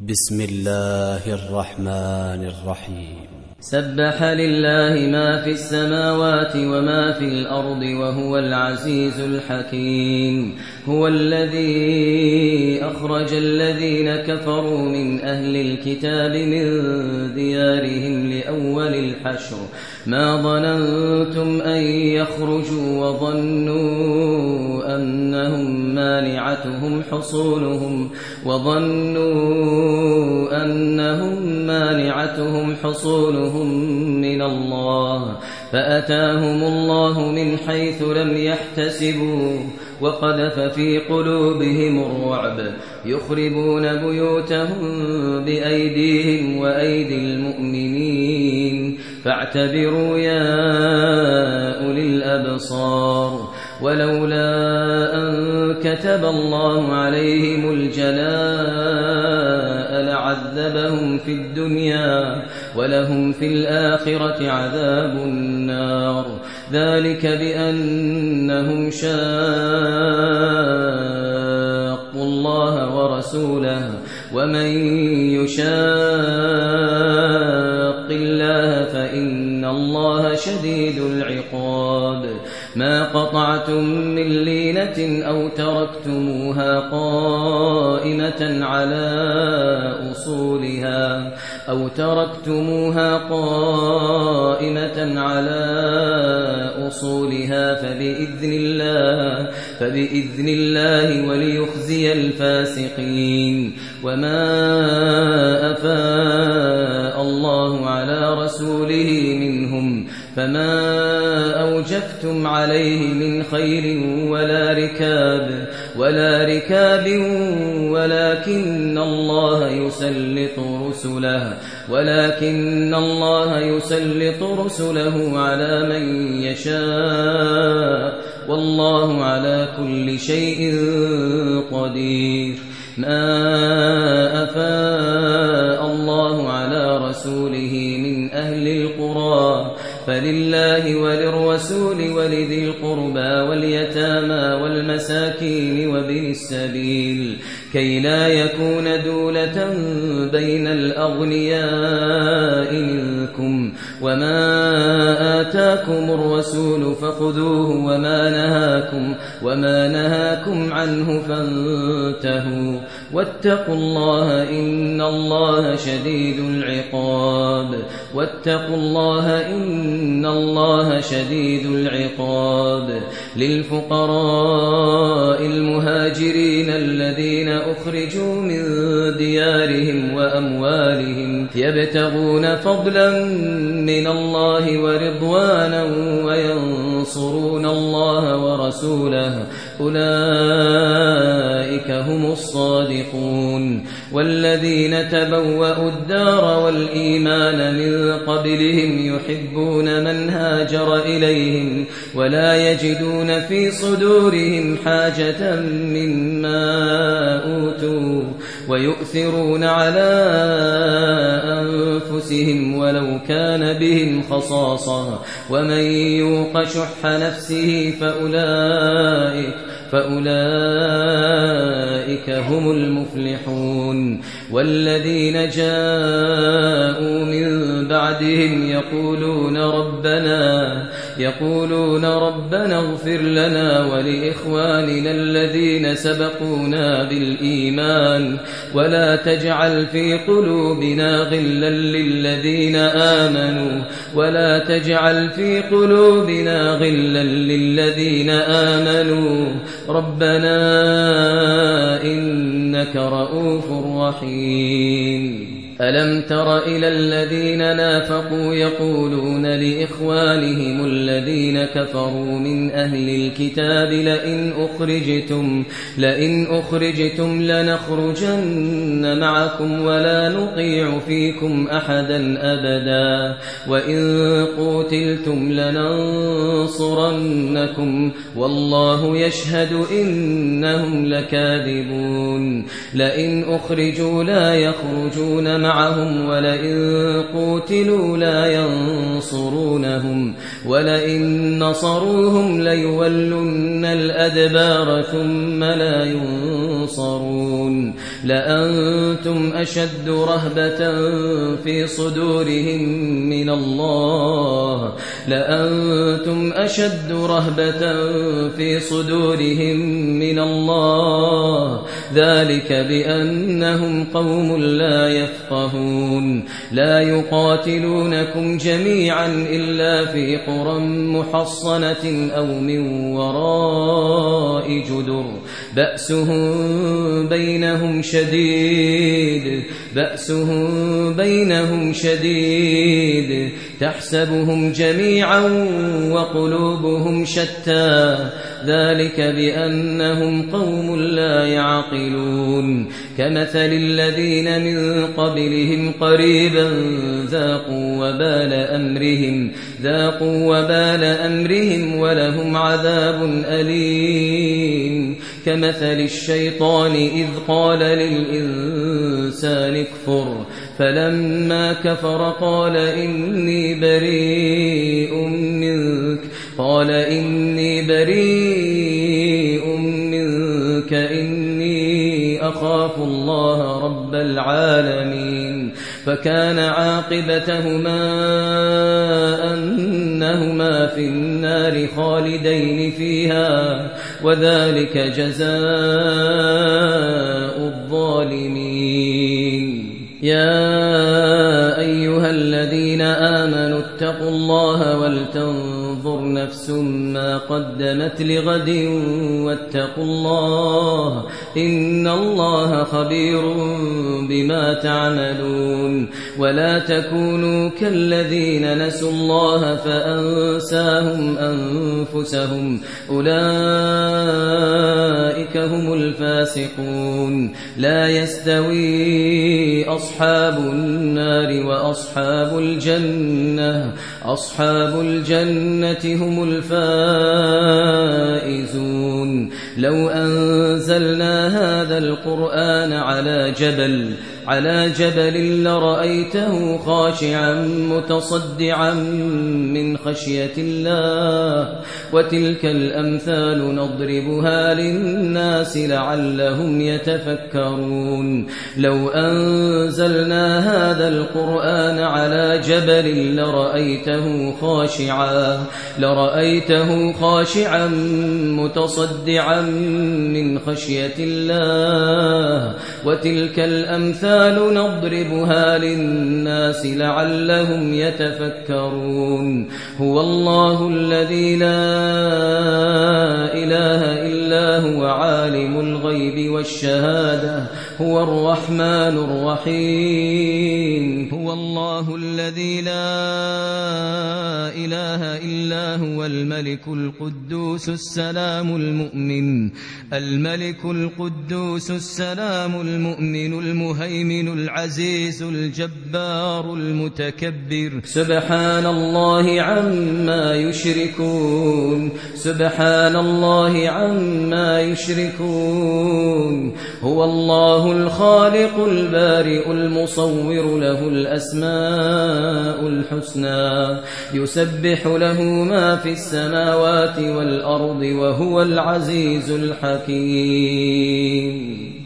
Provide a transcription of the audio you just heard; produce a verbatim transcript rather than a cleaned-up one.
بسم الله الرحمن الرحيم. سبح لله ما في السماوات وما في الأرض وهو العزيز الحكيم. هو الذي أخرج الذين كفروا من أهل الكتاب من ديارهم لأول الحشر ما ظننتم أن يخرجوا وظنوا أنهم مانعتهم حصولهم وظنوا أنهم مانعتهم حصولهم من الله فأتاهم الله من حيث لم يحتسبوا وقذف في قلوبهم الرعب يخربون بيوتهم بأيديهم وأيدي المؤمنين فاعتبروا يا أولي الأبصار. ولولا أن كتب الله عليهم الجلاء لعذبهم في الدنيا ولهم في الآخرة عذاب النار ذلك بأنهم شاقوا الله ورسوله ومن يشاق الله فإن الله شديد العقاب. ما قطعتم من لينة أو تركتموها قائمة على أصولها أو تركتموها قائمة على أصولها فبإذن الله فبإذن الله وليخزي الفاسقين. وما أفاء الله على رسوله منهم فما أوجفتم عليه من خيل ولا ركاب ولا ركاب ولكن الله يسلط رسله ولكن الله يسلط رسله على من يشاء والله على كل شيء قدير. ما أفاء الله على رسوله من أهل القرى فلله وللرسول ولذي القربى واليتامى والمساكين وابن السبيل كي لا يكون دولة بين الأغنياء منكم. وما آتاكم الرسول فخذوه وما نهاكم وما نهاكم عنه فانتهوا واتقوا الله إن الله شديد العقاب. واتقوا الله إن الله شديد العقاب. للفقراء المهاجرين الذين أخرجوا من ديارهم وأموالهم يبتغون فضلا من الله ورضوانا وينصرون الله ورسوله أولئك هم الصادقون. والذين تبوأوا الدار والإيمان من قبلهم يحبون من هاجر إليهم ولا يجدون في صدورهم حاجة مما أوتوا ويؤثرون على أنفسهم ولو كان بهم خصاصة ومن يوق شح نفسه فأولئك فأولئك هم المفلحون. والذين جاءوا من بعدهم يقولون ربنا يقولون ربنا اغفر لنا ولإخواننا الذين سبقونا بالإيمان ولا تجعل في قلوبنا غلا للذين آمنوا ولا تجعل في قلوبنا غلا للذين آمنوا ربنا إنك رؤوف رحيم. ألم تر إلى الذين نافقوا يقولون لإخوانهم الذين كفروا من أهل الكتاب لئن أخرجتم لئن أخرجتم لنخرجن معكم ولا نطيع فيكم أحدا أبدا وإن قوتلتم لننصرنكم والله يشهد إنهم لكاذبون. لئن أخرجوا لا يخرجون معهم ولئن قوتلوا لا ينصرونهم ولئن نصروهم ليولن الأدبار ثم لا ينصرون لأنتم أشد رهبة في صدورهم من الله لأنتم أشد رهبة في صدورهم من الله ذلك بأنهم قوم لا يفقهون لا يقاتلونكم جميعا إلا في قرى محصنة أو من وراء جدر بأسهم بينهم شديد بأسهم بينهم شديد تحسبهم جميعا وقلوبهم شتى ذلك بأنهم قوم لا يعقلون كمثل الذين من قبلهم قريبا ذاقوا وبال أمرهم ذاقوا وبال أمرهم ولهم عذاب أليم كمثل الشيطان إذ قال للإنسان اكفر فلما كفر قال إني بريء منك قال إني بريء منك إني أخاف الله رب العالمين فكان عاقبتهما أنهما في النار خالدين فيها وذلك جزاء الظالمين يا أيها الذين آمنوا اتقوا الله ولتنظر نفس ما قدمت لغد واتقوا الله إن الله خبير بما تعملون ولا تكونوا كالذين نسوا الله فأنساهم أنفسهم أولئك هم الفاسقون لا يستوي أصحاب النار وأصحاب الجنة أصحاب الجنة هم الفائزون لو أنزلنا هذا القرآن على جبل على جبل لرأيته خاشعا متصدعا من خشية الله وتلك الأمثال نضربها للناس لعلهم يتفكرون لو أنزلنا هذا القرآن على جبل لرأيته خاشعا لرأيته خاشعا متصدعا من خشية الله وتلك الأمثال نضربها للناس لعلهم يتفكرون هو الله الذي لا إله إلا هو عالم الغيب والشهادة هو الرحمن الرحيم هو الله الذي لا إله إلا هو الملك القدوس السلام المؤمن الملك القدوس السلام المؤمن المهيمن العزيز الجبار المتكبر سبحان الله عما يشركون سبحان الله عما يشركون هو الله الخالق البارئ المصور له الأسماء الحسنى يسبح له ما في السماوات والأرض وهو العزيز الحكيم